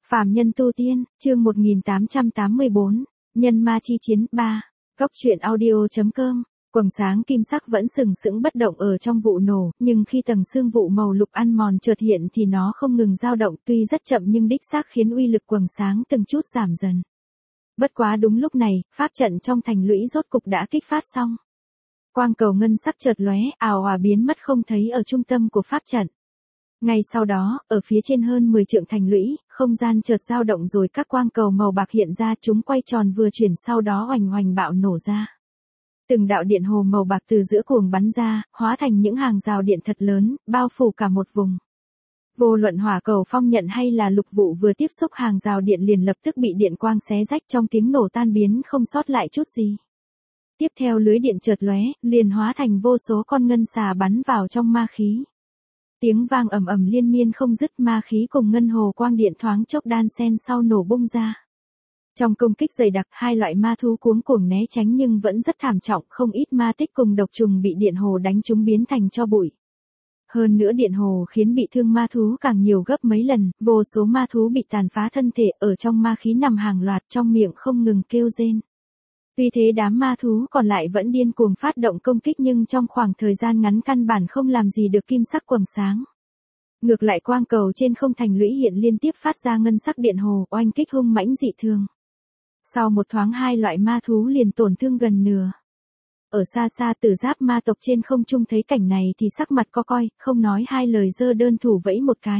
Phàm nhân tu tiên, chương 1884, nhân ma chi chiến 3. Góc truyện audio.com. Quầng sáng kim sắc vẫn sừng sững bất động ở trong vụ nổ, nhưng khi tầng sương vụ màu lục ăn mòn chợt hiện thì nó không ngừng dao động, tuy rất chậm nhưng đích xác khiến uy lực quầng sáng từng chút giảm dần. Bất quá đúng lúc này, pháp trận trong thành lũy rốt cục đã kích phát xong. Quang cầu ngân sắc chợt lóe, ào ào biến mất không thấy ở trung tâm của pháp trận. Ngay sau đó, ở phía trên hơn 10 trượng thành lũy, không gian chợt dao động rồi các quang cầu màu bạc hiện ra, chúng quay tròn vừa chuyển sau đó oành oành bạo nổ ra. Từng đạo điện hồ màu bạc từ giữa cuồng bắn ra, hóa thành những hàng rào điện thật lớn, bao phủ cả một vùng. Vô luận hỏa cầu phong nhận hay là lục vụ vừa tiếp xúc hàng rào điện liền lập tức bị điện quang xé rách, trong tiếng nổ tan biến không sót lại chút gì. Tiếp theo lưới điện chợt lóe, liền hóa thành vô số con ngân xà bắn vào trong ma khí. Tiếng vang ầm ầm liên miên không dứt, ma khí cùng ngân hồ quang điện thoáng chốc đan xen sau nổ bung ra. Trong công kích dày đặc, hai loại ma thú cuống cuồng né tránh nhưng vẫn rất thảm trọng, không ít ma tích cùng độc trùng bị điện hồ đánh trúng biến thành tro bụi. Hơn nữa điện hồ khiến bị thương ma thú càng nhiều gấp mấy lần, vô số ma thú bị tàn phá thân thể, ở trong ma khí nằm hàng loạt, trong miệng không ngừng kêu rên. Tuy thế đám ma thú còn lại vẫn điên cuồng phát động công kích nhưng trong khoảng thời gian ngắn căn bản không làm gì được kim sắc quầng sáng. Ngược lại quang cầu trên không thành lũy hiện liên tiếp phát ra ngân sắc điện hồ, oanh kích hung mãnh dị thường. Sau một thoáng hai loại ma thú liền tổn thương gần nửa. Ở xa xa Tử Giáp ma tộc trên không trung thấy cảnh này thì sắc mặt co coi, không nói hai lời giơ đơn thủ vẫy một cái.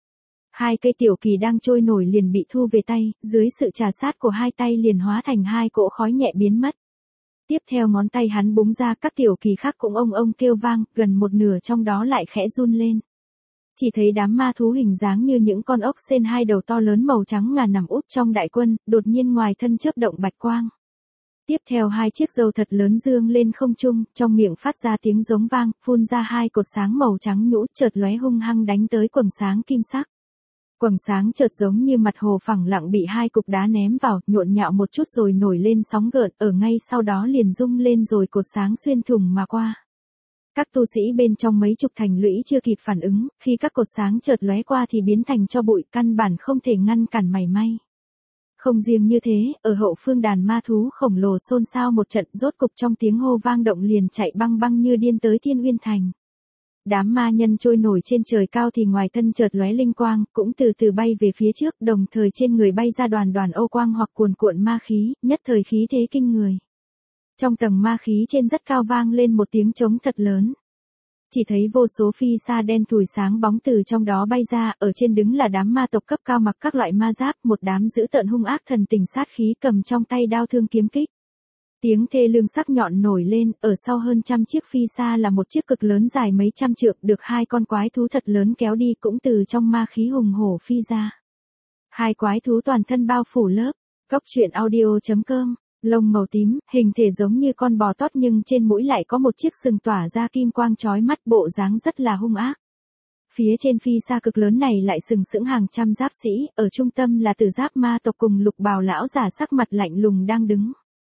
Hai cây tiểu kỳ đang trôi nổi liền bị thu về tay, dưới sự trà sát của hai tay liền hóa thành hai cỗ khói nhẹ biến mất. Tiếp theo ngón tay hắn búng ra, các tiểu kỳ khác cũng ông ông kêu vang, gần một nửa trong đó lại khẽ run lên. Chỉ thấy đám ma thú hình dáng như những con ốc sên hai đầu to lớn màu trắng ngà nằm úp trong đại quân, đột nhiên ngoài thân chớp động bạch quang. Tiếp theo hai chiếc râu thật lớn dương lên không trung, trong miệng phát ra tiếng giống vang, phun ra hai cột sáng màu trắng nhũ chợt lóe hung hăng đánh tới quầng sáng kim sắc. Quầng sáng chợt giống như mặt hồ phẳng lặng bị hai cục đá ném vào, nhộn nhạo một chút rồi nổi lên sóng gợn, ở ngay sau đó liền rung lên rồi cột sáng xuyên thủng mà qua. Các tu sĩ bên trong mấy chục thành lũy chưa kịp phản ứng, khi các cột sáng chợt lóe qua thì biến thành tro bụi, căn bản không thể ngăn cản mảy may. Không riêng như thế, ở hậu phương đàn ma thú khổng lồ xôn xao một trận, rốt cục trong tiếng hô vang động liền chạy băng băng như điên tới Thiên Uyên Thành. Đám ma nhân trôi nổi trên trời cao thì ngoài thân chợt lóe linh quang, cũng từ từ bay về phía trước, đồng thời trên người bay ra đoàn đoàn ô quang hoặc cuồn cuộn ma khí, nhất thời khí thế kinh người. Trong tầng ma khí trên rất cao vang lên một tiếng trống thật lớn. Chỉ thấy vô số phi sa đen thùi sáng bóng từ trong đó bay ra, ở trên đứng là đám ma tộc cấp cao mặc các loại ma giáp, một đám dữ tợn hung ác thần tình sát khí cầm trong tay đao thương kiếm kích. Tiếng thê lương sắc nhọn nổi lên, ở sau hơn trăm chiếc phi sa là một chiếc cực lớn dài mấy trăm trượng, được hai con quái thú thật lớn kéo đi, cũng từ trong ma khí hùng hổ phi ra. Hai quái thú toàn thân bao phủ lớp, góc truyện audio.com. Lông màu tím, hình thể giống như con bò tót nhưng trên mũi lại có một chiếc sừng tỏa ra kim quang chói mắt, bộ dáng rất là hung ác. Phía trên phi sa cực lớn này lại sừng sững hàng trăm giáp sĩ, ở trung tâm là Tử Giáp ma tộc cùng Lục Bào lão giả sắc mặt lạnh lùng đang đứng.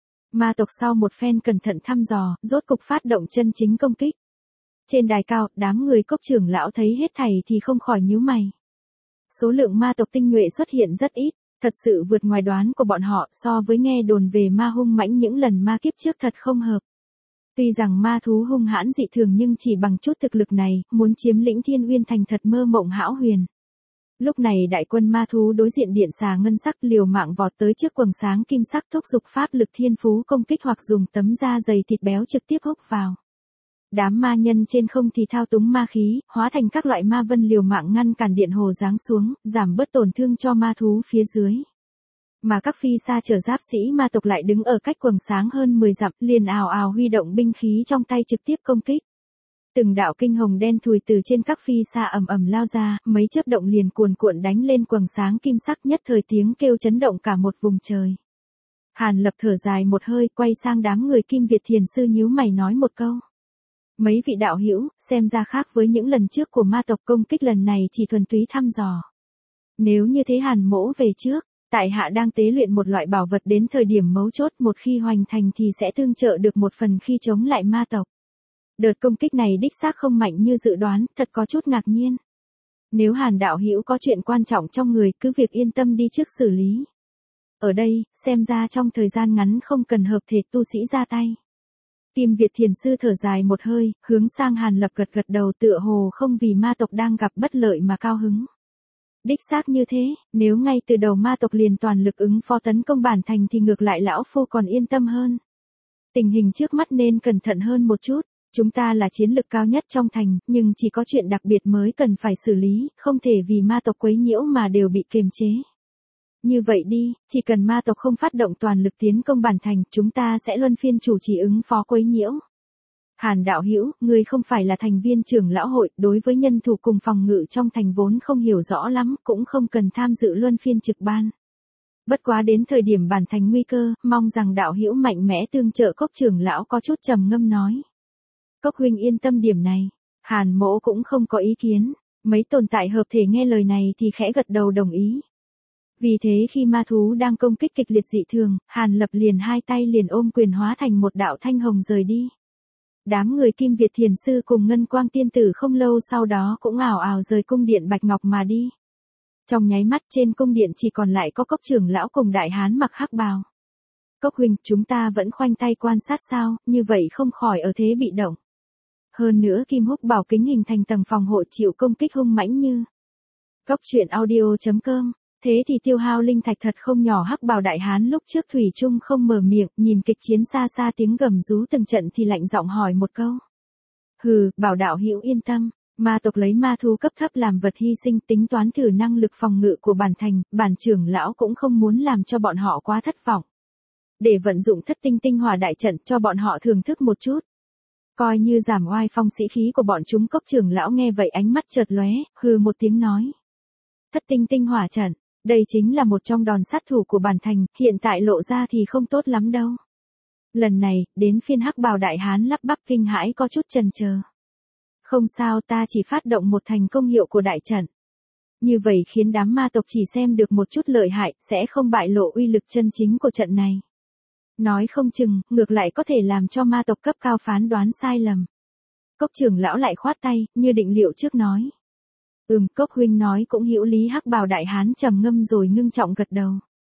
Ma tộc sau một phen cẩn thận thăm dò, rốt cục phát động chân chính công kích. Trên đài cao, đám người Cốc trưởng lão thấy hết thảy thì không khỏi nhíu mày. Số lượng ma tộc tinh nhuệ xuất hiện rất ít. Thật sự vượt ngoài đoán của bọn họ, so với nghe đồn về ma hung mãnh những lần ma kiếp trước thật không hợp. Tuy rằng ma thú hung hãn dị thường nhưng chỉ bằng chút thực lực này, muốn chiếm lĩnh Thiên Uyên Thành thật mơ mộng hão huyền. Lúc này đại quân ma thú đối diện điện xà ngân sắc liều mạng vọt tới trước quầng sáng kim sắc, thúc giục pháp lực thiên phú công kích hoặc dùng tấm da dày thịt béo trực tiếp húc vào. Đám ma nhân trên không thì thao túng ma khí, hóa thành các loại ma vân liều mạng ngăn cản điện hồ giáng xuống, giảm bớt tổn thương cho ma thú phía dưới. Mà các phi sa chở giáp sĩ ma tộc lại đứng ở cách quầng sáng hơn 10 dặm, liền ào ào huy động binh khí trong tay trực tiếp công kích. Từng đạo kinh hồng đen thùi từ trên các phi sa ầm ầm lao ra, mấy chớp động liền cuồn cuộn đánh lên quầng sáng kim sắc, nhất thời tiếng kêu chấn động cả một vùng trời. Hàn Lập thở dài một hơi, quay sang đám người Kim Việt Thiền sư nhíu mày nói một câu. Mấy vị đạo hữu, xem ra khác với những lần trước của ma tộc, công kích lần này chỉ thuần túy thăm dò. Nếu như thế Hàn mỗ về trước, tại hạ đang tế luyện một loại bảo vật, đến thời điểm mấu chốt một khi hoành thành thì sẽ tương trợ được một phần khi chống lại ma tộc. Đợt công kích này đích xác không mạnh như dự đoán, thật có chút ngạc nhiên. Nếu Hàn đạo hữu có chuyện quan trọng trong người, cứ việc yên tâm đi trước xử lý. Ở đây, xem ra trong thời gian ngắn không cần hợp thể tu sĩ ra tay. Kim Việt Thiền Sư thở dài một hơi, hướng sang Hàn Lập gật gật đầu, tựa hồ không vì ma tộc đang gặp bất lợi mà cao hứng. Đích xác như thế, nếu ngay từ đầu ma tộc liền toàn lực ứng phó tấn công bản thành thì ngược lại lão phu còn yên tâm hơn. Tình hình trước mắt nên cẩn thận hơn một chút. Chúng ta là chiến lực cao nhất trong thành, nhưng chỉ có chuyện đặc biệt mới cần phải xử lý, không thể vì ma tộc quấy nhiễu mà đều bị kiềm chế. Như vậy đi, chỉ cần ma tộc không phát động toàn lực tiến công bản thành, chúng ta sẽ luân phiên chủ trì ứng phó quấy nhiễu. Hàn đạo hữu, ngươi không phải là thành viên trưởng lão hội, đối với nhân thủ cùng phòng ngự trong thành vốn không hiểu rõ lắm, cũng không cần tham dự luân phiên trực ban. Bất quá đến thời điểm bản thành nguy cơ, mong rằng đạo hữu mạnh mẽ tương trợ. Cốc trưởng lão có chút trầm ngâm nói. Cốc huynh yên tâm điểm này, Hàn mỗ cũng không có ý kiến. Mấy tồn tại hợp thể nghe lời này thì khẽ gật đầu đồng ý. Vì thế khi ma thú đang công kích kịch liệt dị thường, Hàn Lập liền hai tay liền ôm quyền hóa thành một đạo thanh hồng rời đi. Đám người Kim Việt Thiền Sư cùng Ngân Quang Tiên Tử không lâu sau đó cũng ào ào rời cung điện Bạch Ngọc mà đi. Trong nháy mắt trên cung điện chỉ còn lại có Cốc trưởng lão cùng đại hán mặc hắc bào. Cốc huynh, chúng ta vẫn khoanh tay quan sát sao, như vậy không khỏi ở thế bị động. Hơn nữa Kim Húc bảo kính hình thành tầng phòng hộ chịu công kích hung mãnh như. Cốc truyện audio.com. Thế thì tiêu hao linh thạch thật không nhỏ. Hắc bào đại hán lúc trước thủy chung không mở miệng, nhìn kịch chiến xa xa tiếng gầm rú từng trận thì lạnh giọng hỏi một câu. Hừ, bảo đạo hữu yên tâm, ma tộc lấy ma thú cấp thấp làm vật hy sinh, tính toán thử năng lực phòng ngự của bản thành, bản trưởng lão cũng không muốn làm cho bọn họ quá thất vọng. Để vận dụng thất tinh tinh hỏa đại trận cho bọn họ thưởng thức một chút. Coi như giảm oai phong sĩ khí của bọn chúng. Cốc trưởng lão nghe vậy ánh mắt chợt lóe, hừ một tiếng nói. Thất tinh tinh hỏa trận, đây chính là một trong đòn sát thủ của bản thành, hiện tại lộ ra thì không tốt lắm đâu. Lần này, đến phiên hắc bào đại hán lắp bắp kinh hãi có chút chần chờ. Không sao, ta chỉ phát động một thành công hiệu của đại trận. Như vậy khiến đám ma tộc chỉ xem được một chút lợi hại, sẽ không bại lộ uy lực chân chính của trận này. Nói không chừng, ngược lại có thể làm cho ma tộc cấp cao phán đoán sai lầm. Cốc trưởng lão lại khoát tay, như định liệu trước nói. Cốc huynh nói cũng hữu lý. Hắc bào đại hán trầm ngâm rồi ngưng trọng gật đầu.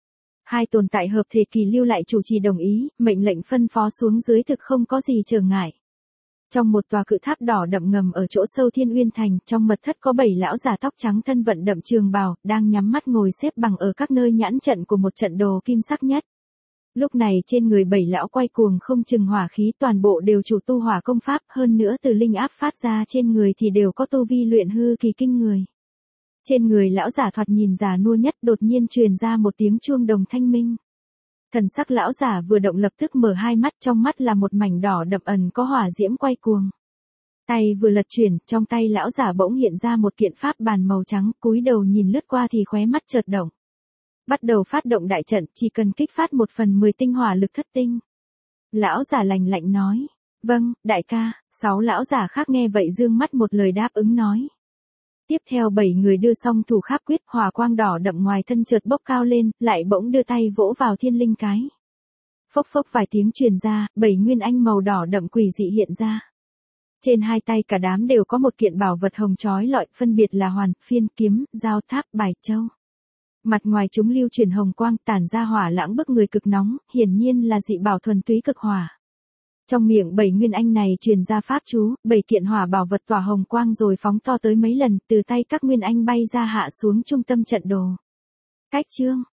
Hai tồn tại hợp thể kỳ lưu lại chủ trì đồng ý, mệnh lệnh phân phó xuống dưới thực không có gì trở ngại. Trong một tòa cự tháp đỏ đậm ngầm ở chỗ sâu Thiên Uyên Thành, trong mật thất có 7 lão già tóc trắng thân vận đậm trường bào, đang nhắm mắt ngồi xếp bằng ở các nơi nhãn trận của một trận đồ kim sắc nhất. Lúc này trên người 7 lão quay cuồng không chừng hỏa khí, toàn bộ đều chủ tu hỏa công pháp, hơn nữa từ linh áp phát ra trên người thì đều có tu vi luyện hư kỳ kinh người. Trên người lão giả thoạt nhìn già nua nhất đột nhiên truyền ra một tiếng chuông đồng thanh minh. Thần sắc lão giả vừa động lập tức mở hai mắt, trong mắt là một mảnh đỏ đậm ẩn có hỏa diễm quay cuồng. Tay vừa lật chuyển, trong tay lão giả bỗng hiện ra một kiện pháp bàn màu trắng, cúi đầu nhìn lướt qua thì khóe mắt chợt động. Bắt đầu phát động đại trận, chỉ cần kích phát 1/10 tinh hỏa lực thất tinh. Lão giả lạnh lạnh nói. Vâng, đại ca. 6 lão giả khác nghe vậy dương mắt một lời đáp ứng nói. Tiếp theo 7 người đưa xong thủ kháp quyết, hỏa quang đỏ đậm ngoài thân chợt bốc cao lên, lại bỗng đưa tay vỗ vào thiên linh cái. Phốc phốc vài tiếng truyền ra, 7 nguyên anh màu đỏ đậm quỷ dị hiện ra. Trên hai tay cả đám đều có một kiện bảo vật hồng chói lọi, phân biệt là hoàn, phiên, kiếm, dao tháp, bài châu. Mặt ngoài chúng lưu chuyển hồng quang tản ra hỏa lãng bức người cực nóng, hiển nhiên là dị bảo thuần túy cực hỏa. Trong miệng 7 nguyên anh này truyền ra pháp chú, 7 kiện hỏa bảo vật tỏa hồng quang rồi phóng to tới mấy lần, từ tay các nguyên anh bay ra hạ xuống trung tâm trận đồ. Cách chương